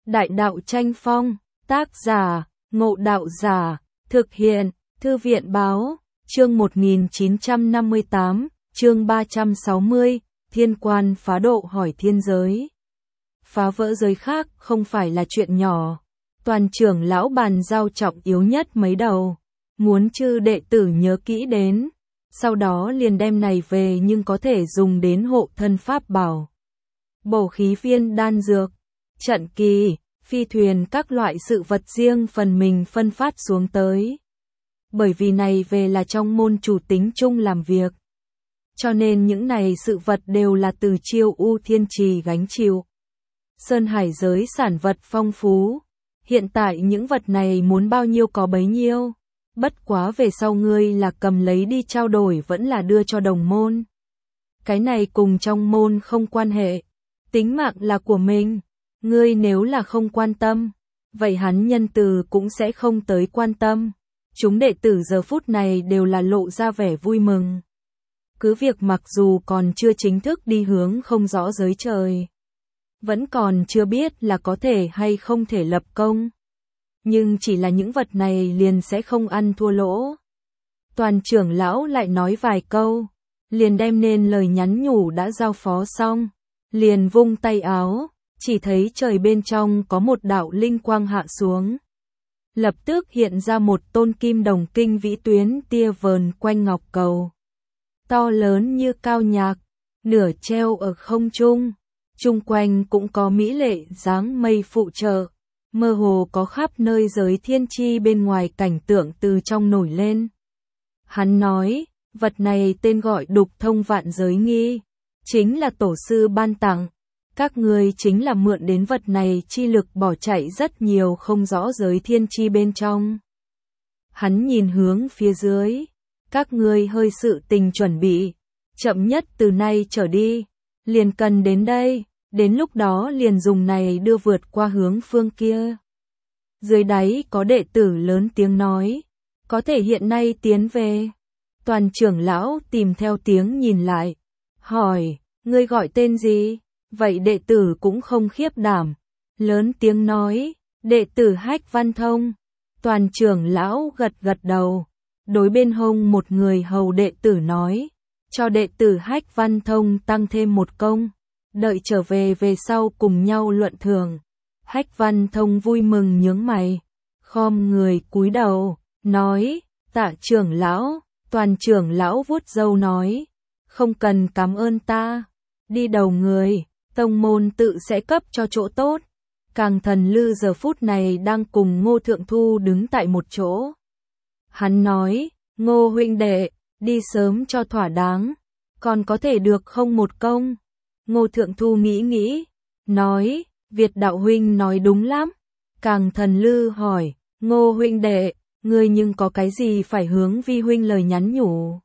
Đại đạo tranh phong, tác giả, Ngộ Đạo Giả, thực hiện, Thư viện báo, chương 1958, chương 360, thiên quan phá độ hỏi thiên giới. Phá vỡ giới khác không phải là chuyện nhỏ, toàn trưởng lão bàn giao trọng yếu nhất mấy đầu, muốn chư đệ tử nhớ kỹ đến, sau đó liền đem này về nhưng có thể dùng đến hộ thân pháp bảo. Bổ khí viên đan dược, trận kỳ, phi thuyền các loại sự vật riêng phần mình phân phát xuống tới. Bởi vì này về là trong môn chủ tính chung làm việc, cho nên những này sự vật đều là từ Chiêu U Thiên Trì gánh chịu. Sơn hải giới sản vật phong phú, hiện tại những vật này muốn bao nhiêu có bấy nhiêu, bất quá về sau ngươi là cầm lấy đi trao đổi vẫn là đưa cho đồng môn. Cái này cùng trong môn không quan hệ, tính mạng là của mình, ngươi nếu là không quan tâm, vậy hắn nhân từ cũng sẽ không tới quan tâm. Chúng đệ tử giờ phút này đều là lộ ra vẻ vui mừng. Cứ việc mặc dù còn chưa chính thức đi hướng không rõ giới trời, vẫn còn chưa biết là có thể hay không thể lập công, nhưng chỉ là những vật này liền sẽ không ăn thua lỗ. Toàn trưởng lão lại nói vài câu, liền đem nên lời nhắn nhủ đã giao phó xong, liền vung tay áo, chỉ thấy trời bên trong có một đạo linh quang hạ xuống. Lập tức hiện ra một tôn kim đồng kinh vĩ tuyến tia vờn quanh ngọc cầu. To lớn như cao nhạc, nửa treo ở không trung, chung quanh cũng có mỹ lệ dáng mây phụ trợ, mơ hồ có khắp nơi giới thiên chi bên ngoài cảnh tượng từ trong nổi lên. Hắn nói, vật này tên gọi Đục Thông Vạn Giới Nghi, chính là tổ sư ban tặng. Các ngươi chính là mượn đến vật này chi lực bỏ chạy rất nhiều không rõ giới thiên chi bên trong. Hắn nhìn hướng phía dưới, các ngươi hơi sự tình chuẩn bị, chậm nhất từ nay trở đi, liền cần đến đây, đến lúc đó liền dùng này đưa vượt qua hướng phương kia. Dưới đáy có đệ tử lớn tiếng nói, có thể hiện nay tiến về. Toàn trưởng lão tìm theo tiếng nhìn lại, hỏi, ngươi gọi tên gì? Vậy đệ tử cũng không khiếp đảm, lớn tiếng nói, đệ tử Hách Văn Thông. Toàn trưởng lão gật gật đầu, đối bên hông một người hầu đệ tử nói, cho đệ tử Hách Văn Thông tăng thêm một công, đợi trở về sau cùng nhau luận thường. Hách Văn Thông vui mừng nhướng mày, khom người cúi đầu, nói, tạ trưởng lão. Toàn trưởng lão vuốt râu nói, không cần cảm ơn ta, đi đầu người. Tông môn tự sẽ cấp cho chỗ tốt. Càng Thần Lư giờ phút này đang cùng Ngô Thượng Thu đứng tại một chỗ. Hắn nói, Ngô huynh đệ, đi sớm cho thỏa đáng, còn có thể được không một công. Ngô Thượng Thu nghĩ, nói, Việt đạo huynh nói đúng lắm. Càng Thần Lư hỏi, Ngô huynh đệ, ngươi nhưng có cái gì phải hướng vi huynh lời nhắn nhủ.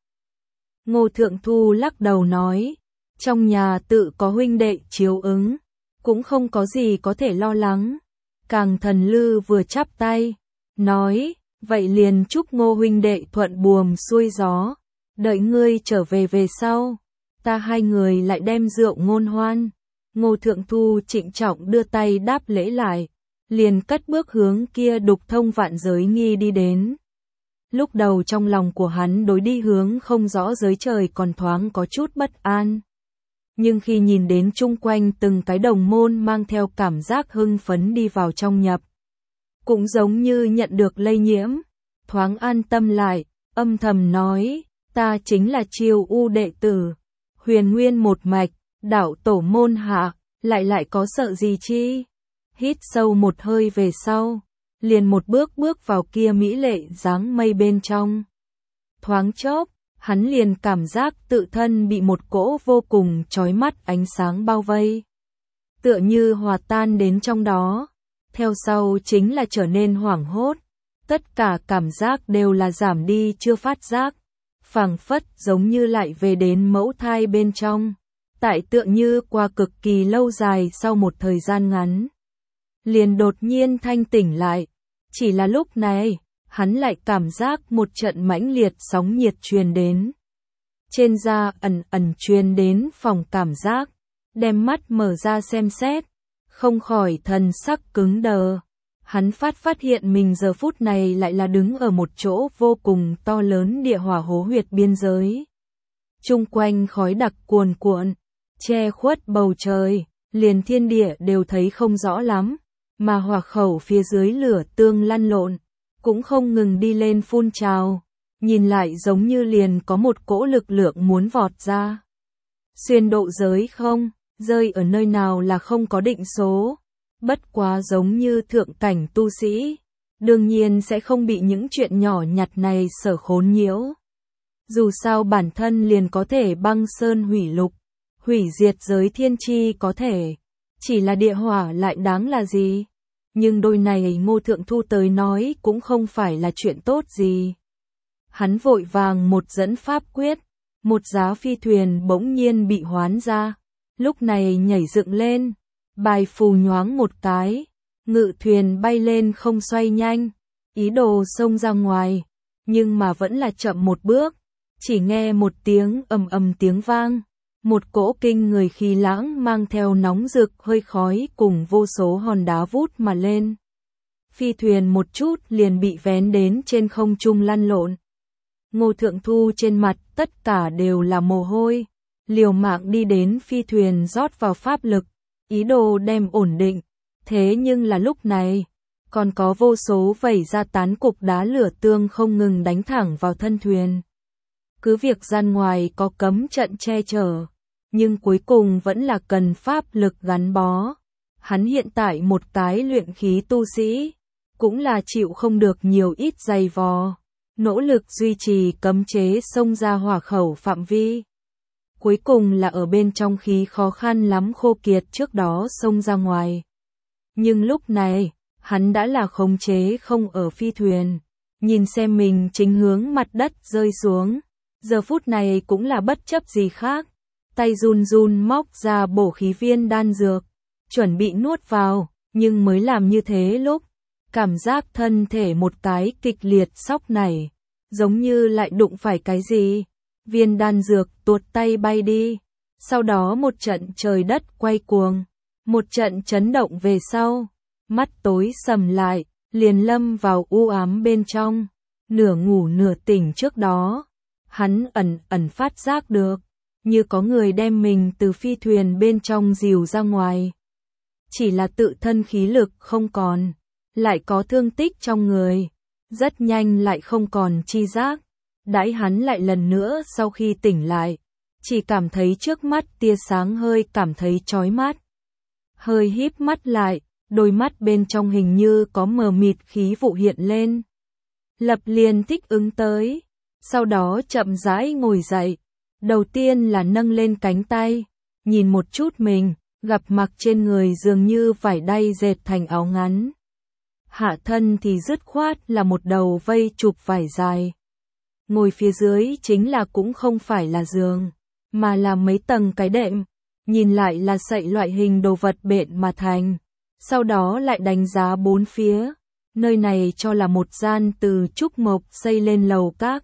Ngô Thượng Thu lắc đầu nói, trong nhà tự có huynh đệ chiếu ứng, cũng không có gì có thể lo lắng. Càng Thần Lư vừa chắp tay, nói, vậy liền chúc Ngô huynh đệ thuận buồm xuôi gió, đợi ngươi trở về sau, ta hai người lại đem rượu ngôn hoan. Ngô Thượng Thu trịnh trọng đưa tay đáp lễ lại, liền cất bước hướng kia Đục Thông Vạn Giới Nghi đi đến. Lúc đầu trong lòng của hắn đối đi hướng không rõ giới trời còn thoáng có chút bất an. Nhưng khi nhìn đến chung quanh từng cái đồng môn mang theo cảm giác hưng phấn đi vào trong nhập, cũng giống như nhận được lây nhiễm, thoáng an tâm lại, âm thầm nói, ta chính là Chiêu U đệ tử, huyền nguyên một mạch, đạo tổ môn hạ, lại có sợ gì chi. Hít sâu một hơi về sau, liền một bước vào kia mỹ lệ dáng mây bên trong. Thoáng chốc, hắn liền cảm giác tự thân bị một cỗ vô cùng chói mắt ánh sáng bao vây. Tựa như hòa tan đến trong đó, theo sau chính là trở nên hoảng hốt. Tất cả cảm giác đều là giảm đi chưa phát giác, phảng phất giống như lại về đến mẫu thai bên trong. Tại tựa như qua cực kỳ lâu dài sau một thời gian ngắn, liền đột nhiên thanh tỉnh lại. Chỉ là lúc này, hắn lại cảm giác một trận mãnh liệt sóng nhiệt truyền đến. Trên da ẩn truyền đến phòng cảm giác, đem mắt mở ra xem xét, không khỏi thần sắc cứng đờ. Hắn phát hiện mình giờ phút này lại là đứng ở một chỗ vô cùng to lớn địa hỏa hố huyệt biên giới. Chung quanh khói đặc cuồn cuộn, che khuất bầu trời, liền thiên địa đều thấy không rõ lắm, mà hỏa khẩu phía dưới lửa tương lăn lộn, cũng không ngừng đi lên phun trào, nhìn lại giống như liền có một cỗ lực lượng muốn vọt ra. Xuyên độ giới không, rơi ở nơi nào là không có định số, bất quá giống như thượng cảnh tu sĩ, đương nhiên sẽ không bị những chuyện nhỏ nhặt này sở khốn nhiễu. Dù sao bản thân liền có thể băng sơn hủy lục, hủy diệt giới thiên chi có thể, chỉ là địa hỏa lại đáng là gì? Nhưng đôi này Ngô Thượng Thu tới nói cũng không phải là chuyện tốt gì. Hắn vội vàng một dẫn pháp quyết, một giá phi thuyền bỗng nhiên bị hoán ra, lúc này nhảy dựng lên, bài phù nhoáng một cái, ngự thuyền bay lên không xoay nhanh, ý đồ xông ra ngoài, nhưng mà vẫn là chậm một bước, chỉ nghe một tiếng ầm ầm tiếng vang, một cỗ kinh người khí lãng mang theo nóng rực hơi khói cùng vô số hòn đá vút mà lên. Phi thuyền một chút liền bị vén đến trên không trung lăn lộn. Ngô Thượng Thu trên mặt tất cả đều là mồ hôi, liều mạng đi đến phi thuyền rót vào pháp lực, ý đồ đem ổn định, thế nhưng là lúc này, còn có vô số vẩy ra tán cục đá lửa tương không ngừng đánh thẳng vào thân thuyền. Cứ việc gian ngoài có cấm trận che chở, nhưng cuối cùng vẫn là cần pháp lực gắn bó. Hắn hiện tại một cái luyện khí tu sĩ, cũng là chịu không được nhiều ít dày vò, nỗ lực duy trì cấm chế xông ra hỏa khẩu phạm vi. Cuối cùng là ở bên trong khí khó khăn lắm khô kiệt trước đó xông ra ngoài. Nhưng lúc này, hắn đã là khống chế không ở phi thuyền, nhìn xem mình chính hướng mặt đất rơi xuống, giờ phút này cũng là bất chấp gì khác, tay run run móc ra bổ khí viên đan dược, chuẩn bị nuốt vào, nhưng mới làm như thế lúc, cảm giác thân thể một cái kịch liệt sóc nảy, giống như lại đụng phải cái gì, viên đan dược tuột tay bay đi, sau đó một trận trời đất quay cuồng, một trận chấn động về sau, mắt tối sầm lại, liền lâm vào u ám bên trong, nửa ngủ nửa tỉnh trước đó, hắn ẩn phát giác được, như có người đem mình từ phi thuyền bên trong dìu ra ngoài. Chỉ là tự thân khí lực không còn, lại có thương tích trong người, rất nhanh lại không còn chi giác. Đãi hắn lại lần nữa sau khi tỉnh lại, chỉ cảm thấy trước mắt tia sáng hơi cảm thấy chói mắt. Hơi híp mắt lại, đôi mắt bên trong hình như có mờ mịt khí vụ hiện lên. Lập liền thích ứng tới, sau đó chậm rãi ngồi dậy. Đầu tiên là nâng lên cánh tay, nhìn một chút mình, gặp mặc trên người dường như vải đay dệt thành áo ngắn. Hạ thân thì dứt khoát là một đầu vây chụp vải dài. Ngồi phía dưới chính là cũng không phải là giường, mà là mấy tầng cái đệm, nhìn lại là sậy loại hình đồ vật bện mà thành. Sau đó lại đánh giá bốn phía, nơi này cho là một gian từ trúc mộc xây lên lầu các.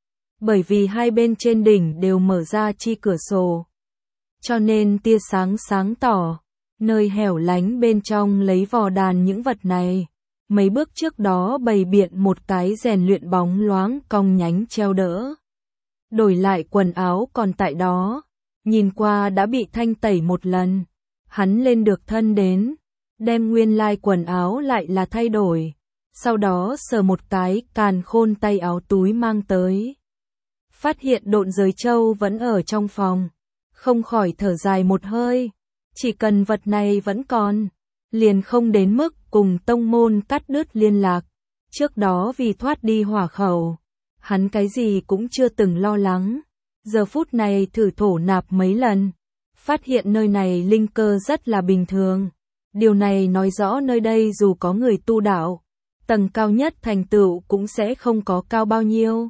Bởi vì hai bên trên đỉnh đều mở ra chi cửa sổ, cho nên tia sáng sáng tỏ, nơi hẻo lánh bên trong lấy vò đàn những vật này. Mấy bước trước đó bày biện một cái rèn luyện bóng loáng cong nhánh treo đỡ. Đổi lại quần áo còn tại đó, nhìn qua đã bị thanh tẩy một lần. Hắn lên được thân đến, đem nguyên lai quần áo lại là thay đổi. Sau đó sờ một cái càn khôn tay áo túi mang tới. Phát hiện độn giới châu vẫn ở trong phòng, không khỏi thở dài một hơi. Chỉ cần vật này vẫn còn, liền không đến mức cùng tông môn cắt đứt liên lạc. Trước đó vì thoát đi hỏa khẩu, hắn cái gì cũng chưa từng lo lắng. Giờ phút này thử thổ nạp mấy lần, phát hiện nơi này linh cơ rất là bình thường. Điều này nói rõ nơi đây dù có người tu đạo, tầng cao nhất thành tựu cũng sẽ không có cao bao nhiêu.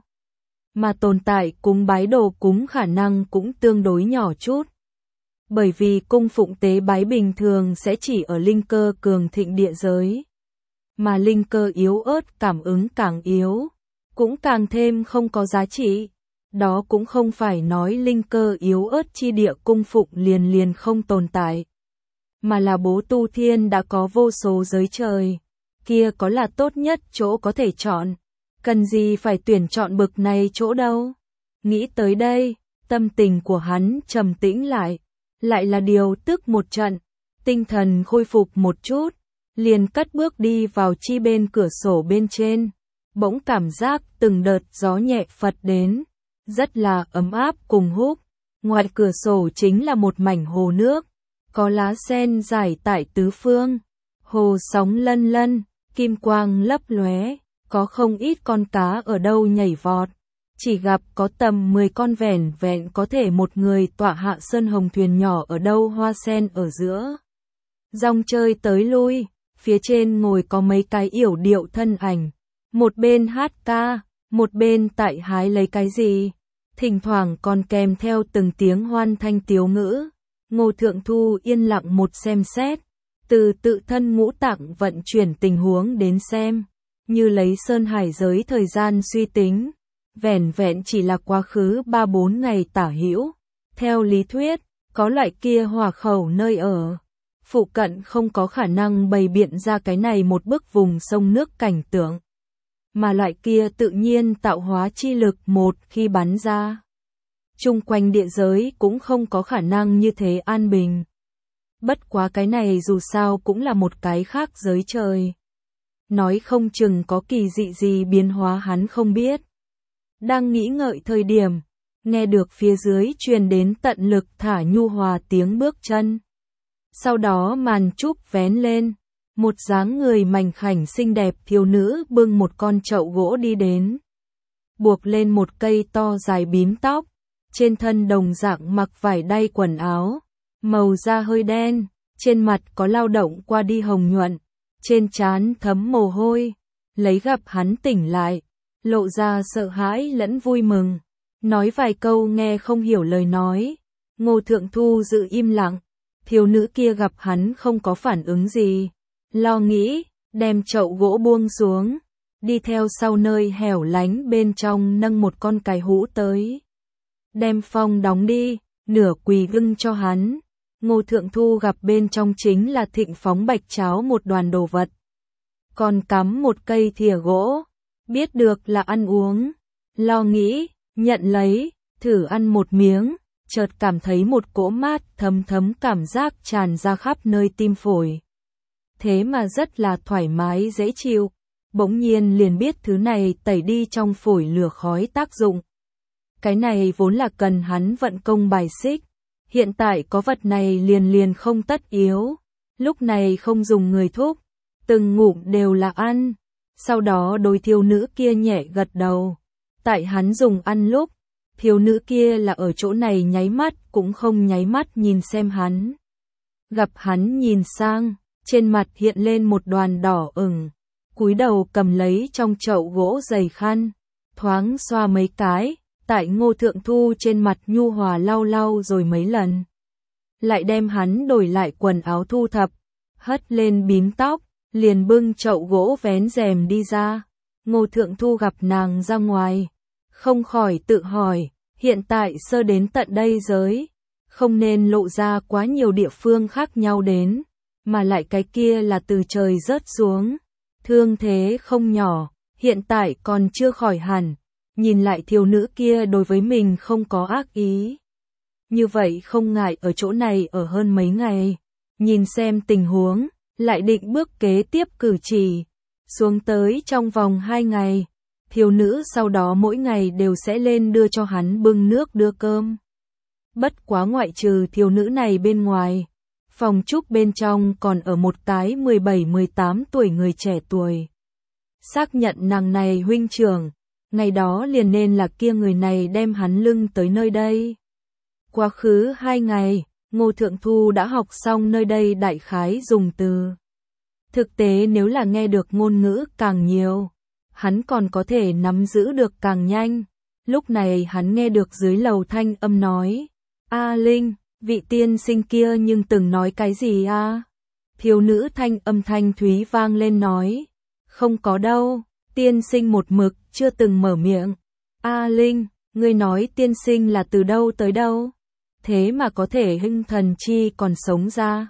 Mà tồn tại cúng bái đồ cúng khả năng cũng tương đối nhỏ chút. Bởi vì cung phụng tế bái bình thường sẽ chỉ ở linh cơ cường thịnh địa giới. Mà linh cơ yếu ớt cảm ứng càng yếu, cũng càng thêm không có giá trị. Đó cũng không phải nói linh cơ yếu ớt chi địa cung phụng liền không tồn tại. mà là bố tu thiên đã có vô số giới trời. Kia có là tốt nhất chỗ có thể chọn. Cần gì phải tuyển chọn bực này chỗ đâu. Nghĩ tới đây, tâm tình của hắn trầm tĩnh lại. Lại là điều tức một trận. Tinh thần khôi phục một chút. Liền cất bước đi vào chi bên cửa sổ bên trên. Bỗng cảm giác từng đợt gió nhẹ phật đến. Rất là ấm áp cùng hút. Ngoài cửa sổ chính là một mảnh hồ nước. Có lá sen rải tại tứ phương. Hồ sóng lân lân, kim quang lấp lóe. Có không ít con cá ở đâu nhảy vọt. Chỉ gặp có tầm 10 con vẻn vẹn có thể một người tọa hạ sơn hồng thuyền nhỏ ở đâu hoa sen ở giữa. Dòng chơi tới lui, phía trên ngồi có mấy cái yểu điệu thân ảnh. Một bên hát ca, một bên tại hái lấy cái gì. Thỉnh thoảng còn kèm theo từng tiếng hoan thanh tiếu ngữ. Ngô Thượng Thu yên lặng một xem xét. Từ tự thân ngũ tạng vận chuyển tình huống đến xem. Như lấy sơn hải giới thời gian suy tính. Vẻn vẹn chỉ là quá khứ 3-4 ngày tả hữu. Theo lý thuyết, có loại kia hỏa khẩu nơi ở. Phụ cận không có khả năng bày biện ra cái này một bức vùng sông nước cảnh tượng. Mà loại kia tự nhiên tạo hóa chi lực một khi bắn ra. Chung quanh địa giới cũng không có khả năng như thế an bình. Bất quá cái này dù sao cũng là một cái khác giới trời. Nói không chừng có kỳ dị gì biến hóa hắn không biết. Đang nghĩ ngợi thời điểm, nghe được phía dưới truyền đến tận lực thả nhu hòa tiếng bước chân. Sau đó màn trúc vén lên, một dáng người mảnh khảnh xinh đẹp thiếu nữ bưng một con chậu gỗ đi đến. Buộc lên một cây to dài bím tóc, trên thân đồng dạng mặc vải đay quần áo, màu da hơi đen, trên mặt có lao động qua đi hồng nhuận, trên trán thấm mồ hôi, lấy gặp hắn tỉnh lại, lộ ra sợ hãi lẫn vui mừng, nói vài câu nghe không hiểu lời nói. Ngô Thượng Thu giữ im lặng, thiếu nữ kia gặp hắn không có phản ứng gì, lo nghĩ, đem chậu gỗ buông xuống, đi theo sau nơi hẻo lánh bên trong nâng một con cài hũ tới. Đem phong đóng đi, nửa quỳ gưng cho hắn. Ngô Thượng Thu gặp bên trong chính là thịnh phóng bạch cháo một đoàn đồ vật. Còn cắm một cây thìa gỗ, biết được là ăn uống. Lo nghĩ, nhận lấy, thử ăn một miếng, chợt cảm thấy một cỗ mát thấm thấm cảm giác tràn ra khắp nơi tim phổi. Thế mà rất là thoải mái dễ chịu, bỗng nhiên liền biết thứ này tẩy đi trong phổi lửa khói tác dụng. Cái này vốn là cần hắn vận công bài xích, hiện tại có vật này liền không tất yếu, lúc này không dùng người thúc, từng ngụm đều là ăn. Sau đó đối thiếu nữ kia nhẹ gật đầu, tại hắn dùng ăn lúc, thiếu nữ kia là ở chỗ này nháy mắt cũng không nháy mắt nhìn xem hắn. Gặp hắn nhìn sang, trên mặt hiện lên một đoàn đỏ ửng, cúi đầu cầm lấy trong chậu gỗ dày khăn, thoáng xoa mấy cái, tại Ngô Thượng Thu trên mặt nhu hòa lau lau rồi mấy lần. Lại đem hắn đổi lại quần áo thu thập, hất lên bím tóc, liền bưng chậu gỗ vén rèm đi ra. Ngô Thượng Thu gặp nàng ra ngoài, không khỏi tự hỏi, hiện tại sơ đến tận đây giới, không nên lộ ra quá nhiều địa phương khác nhau đến, mà lại cái kia là từ trời rớt xuống, thương thế không nhỏ, hiện tại còn chưa khỏi hẳn, nhìn lại thiếu nữ kia đối với mình không có ác ý. Như vậy không ngại ở chỗ này ở hơn mấy ngày, nhìn xem tình huống, lại định bước kế tiếp cử chỉ, xuống tới trong vòng 2 ngày, thiếu nữ sau đó mỗi ngày đều sẽ lên đưa cho hắn bưng nước đưa cơm. Bất quá ngoại trừ thiếu nữ này bên ngoài, phòng trúc bên trong còn ở một cái 17-18 tuổi người trẻ tuổi. Xác nhận nàng này huynh trưởng, ngày đó liền nên là kia người này đem hắn lưng tới nơi đây. Quá khứ 2 ngày, Ngô Thượng Thu đã học xong nơi đây đại khái dùng từ. Thực tế nếu là nghe được ngôn ngữ càng nhiều, hắn còn có thể nắm giữ được càng nhanh. Lúc này hắn nghe được dưới lầu thanh âm nói, A Linh, vị tiên sinh kia nhưng từng nói cái gì a? Thiếu nữ thanh âm thanh thúy vang lên nói, không có đâu, tiên sinh một mực chưa từng mở miệng. A Linh, ngươi nói tiên sinh là từ đâu tới đâu? Thế mà có thể hưng thần chi còn sống ra.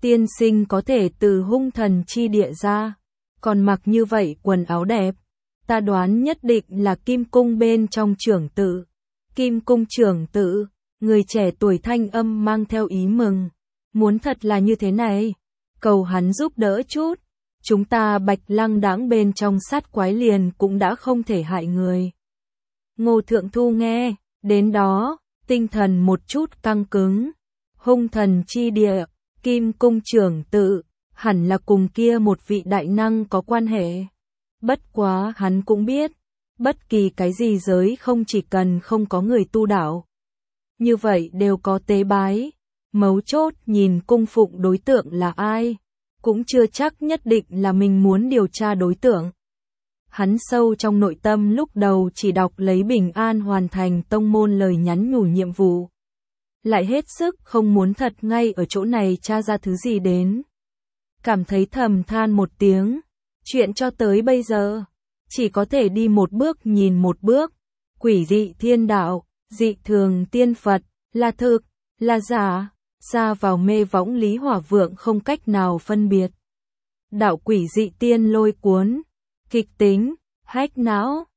Tiên sinh có thể từ hung thần chi địa ra, còn mặc như vậy quần áo đẹp. Ta đoán nhất định là Kim Cung bên trong trưởng tự. Kim Cung trưởng tự, người trẻ tuổi thanh âm mang theo ý mừng. Muốn thật là như thế này, cầu hắn giúp đỡ chút. Chúng ta Bạch Lăng đãng bên trong sát quái liền cũng đã không thể hại người. Ngô Thượng Thu nghe, đến đó, tinh thần một chút căng cứng. Hung thần chi địa, Kim Cung trưởng tự, hẳn là cùng kia một vị đại năng có quan hệ. Bất quá hắn cũng biết, bất kỳ cái gì giới không chỉ cần không có người tu đạo. Như vậy đều có tế bái, mấu chốt nhìn cung phụng đối tượng là ai, cũng chưa chắc nhất định là mình muốn điều tra đối tượng. Hắn sâu trong nội tâm lúc đầu chỉ đọc lấy bình an hoàn thành tông môn lời nhắn nhủ nhiệm vụ. Lại hết sức không muốn thật ngay ở chỗ này tra ra thứ gì đến. Cảm thấy thầm than một tiếng, chuyện cho tới bây giờ, chỉ có thể đi một bước nhìn một bước. Quỷ dị thiên đạo, dị thường tiên Phật, là thực, là giả, ra vào mê võng Lý Hỏa Vượng không cách nào phân biệt. Đạo quỷ dị tiên lôi cuốn, kịch tính, hách não,